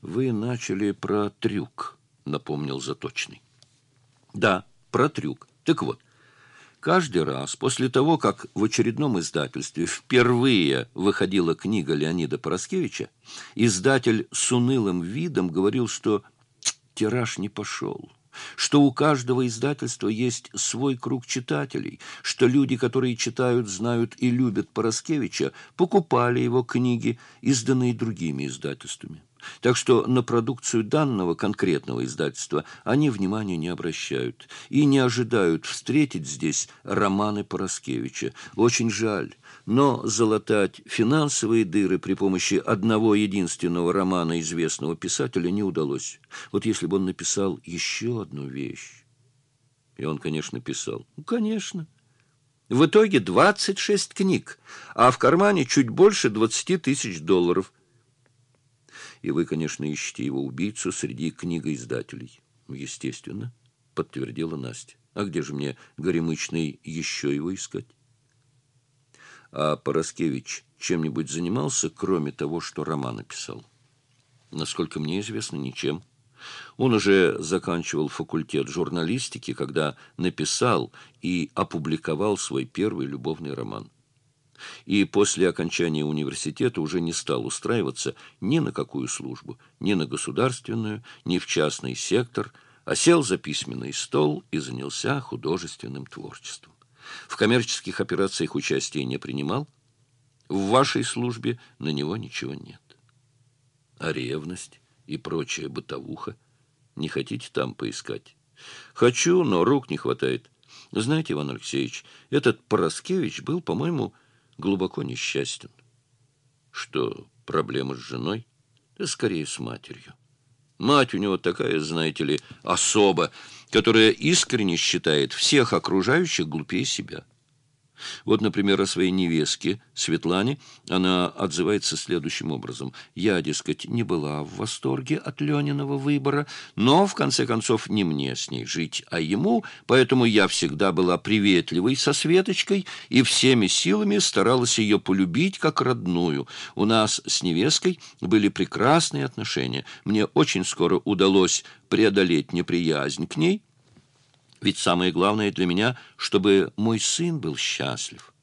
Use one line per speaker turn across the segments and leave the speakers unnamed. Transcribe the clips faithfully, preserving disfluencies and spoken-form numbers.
Вы начали про трюк, напомнил Заточный. Да, про трюк. Так вот, каждый раз после того, как в очередном издательстве впервые выходила книга Леонида Параскевича, издатель с унылым видом говорил, что тираж не пошел, что у каждого издательства есть свой круг читателей, что люди, которые читают, знают и любят Параскевича, покупали его книги, изданные другими издательствами. Так что на продукцию данного конкретного издательства они внимания не обращают и не ожидают встретить здесь романы Параскевича. Очень жаль, но залатать финансовые дыры при помощи одного единственного романа известного писателя не удалось. Вот если бы он написал еще одну вещь. И он, конечно, писал. Ну, конечно. В итоге двадцать шесть книг, а в кармане чуть больше двадцати тысяч долларов. И вы, конечно, ищете его убийцу среди книгоиздателей. Естественно, подтвердила Настя. А где же мне, Горемычный, еще его искать? А Параскевич чем-нибудь занимался, кроме того, что романы писал? Насколько мне известно, ничем. Он уже заканчивал факультет журналистики, когда написал и опубликовал свой первый любовный роман. И после окончания университета уже не стал устраиваться ни на какую службу, ни на государственную, ни в частный сектор, а сел за письменный стол и занялся художественным творчеством. В коммерческих операциях участия не принимал. В вашей службе на него ничего нет. А ревность и прочая бытовуха не хотите там поискать? Хочу, но рук не хватает. Знаете, Иван Алексеевич, этот Параскевич был, по-моему, глубоко несчастен. Что, проблема с женой? Да скорее с матерью. Мать у него такая, знаете ли, особа, которая искренне считает всех окружающих глупее себя. Вот, например, о своей невестке Светлане она отзывается следующим образом. «Я, дескать, не была в восторге от Лениного выбора, но, в конце концов, не мне с ней жить, а ему, поэтому я всегда была приветливой со Светочкой и всеми силами старалась ее полюбить как родную. У нас с невесткой были прекрасные отношения. Мне очень скоро удалось преодолеть неприязнь к ней». Ведь самое главное для меня, чтобы мой сын был счастлив.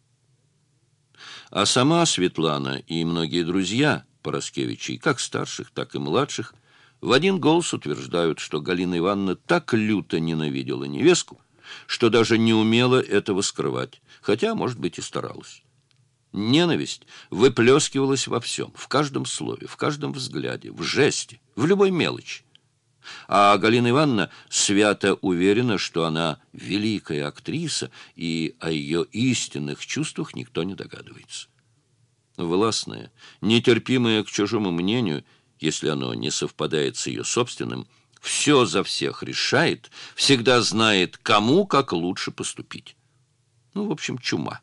А сама Светлана и многие друзья Параскевичей, как старших, так и младших, в один голос утверждают, что Галина Ивановна так люто ненавидела невестку, что даже не умела этого скрывать, хотя, может быть, и старалась. Ненависть выплескивалась во всем, в каждом слове, в каждом взгляде, в жесте, в любой мелочи. А Галина Ивановна свято уверена, что она великая актриса, и о ее истинных чувствах никто не догадывается. Властная, нетерпимая к чужому мнению, если оно не совпадает с ее собственным, все за всех решает, всегда знает, кому как лучше поступить. Ну, в общем, чума.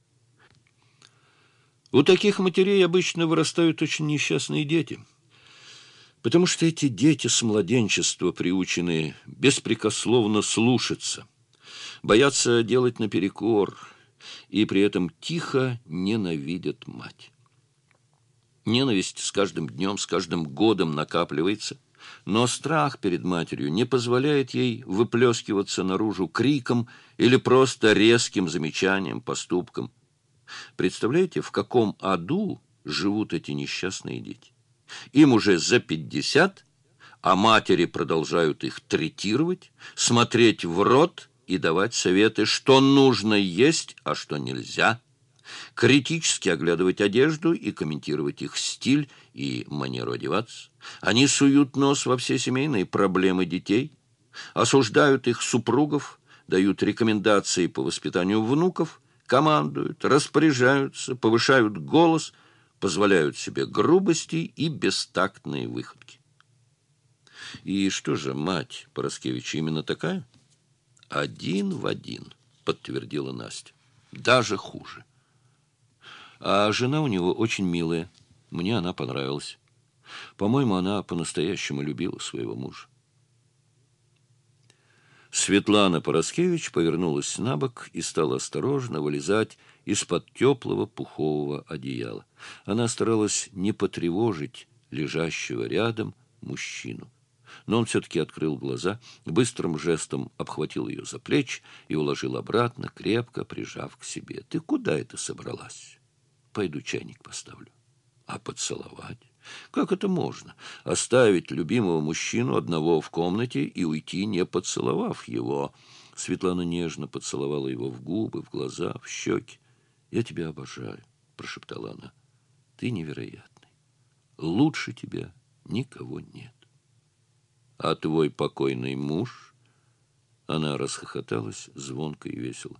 У таких матерей обычно вырастают очень несчастные дети. Потому что эти дети с младенчества приучены беспрекословно слушаться, боятся делать наперекор и при этом тихо ненавидят мать. Ненависть с каждым днем, с каждым годом накапливается, но страх перед матерью не позволяет ей выплескиваться наружу криком или просто резким замечанием, поступком. Представляете, в каком аду живут эти несчастные дети? Им уже за пятьдесят, а матери продолжают их третировать, смотреть в рот и давать советы, что нужно есть, а что нельзя, критически оглядывать одежду и комментировать их стиль и манеру одеваться. Они суют нос во все семейные проблемы детей, осуждают их супругов, дают рекомендации по воспитанию внуков, командуют, распоряжаются, повышают голос, позволяют себе грубости и бестактные выходки. И что же, мать Параскевича именно такая? Один в один, подтвердила Настя. Даже хуже. А жена у него очень милая. Мне она понравилась. По-моему, она по-настоящему любила своего мужа. Светлана Параскевич повернулась на бок и стала осторожно вылезать из-под теплого пухового одеяла. Она старалась не потревожить лежащего рядом мужчину. Но он все-таки открыл глаза, быстрым жестом обхватил ее за плечи и уложил обратно, крепко прижав к себе. «Ты куда это собралась?» «Пойду чайник поставлю». «А поцеловать? Как это можно? Оставить любимого мужчину одного в комнате и уйти, не поцеловав его?» Светлана нежно поцеловала его в губы, в глаза, в щеки. «Я тебя обожаю», — прошептала она. «Ты невероятный. Лучше тебя никого нет». «А твой покойный муж?» Она расхохоталась звонко и весело.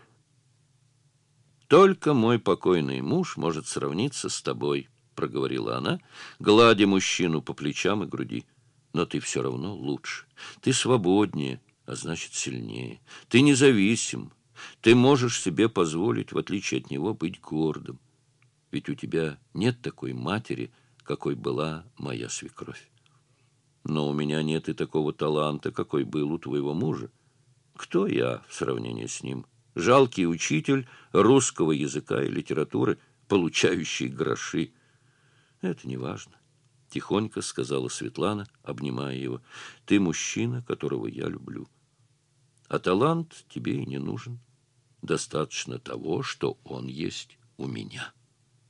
«Только мой покойный муж может сравниться с тобой», — проговорила она, гладя мужчину по плечам и груди. «Но ты все равно лучше. Ты свободнее, а значит сильнее. Ты независим. Ты можешь себе позволить, в отличие от него, быть гордым. Ведь у тебя нет такой матери, какой была моя свекровь. Но у меня нет и такого таланта, какой был у твоего мужа. Кто я в сравнении с ним? Жалкий учитель русского языка и литературы, получающий гроши. Это не важно, — тихонько сказала Светлана, обнимая его. Ты мужчина, которого я люблю. А талант тебе и не нужен. Достаточно того, что он есть у меня».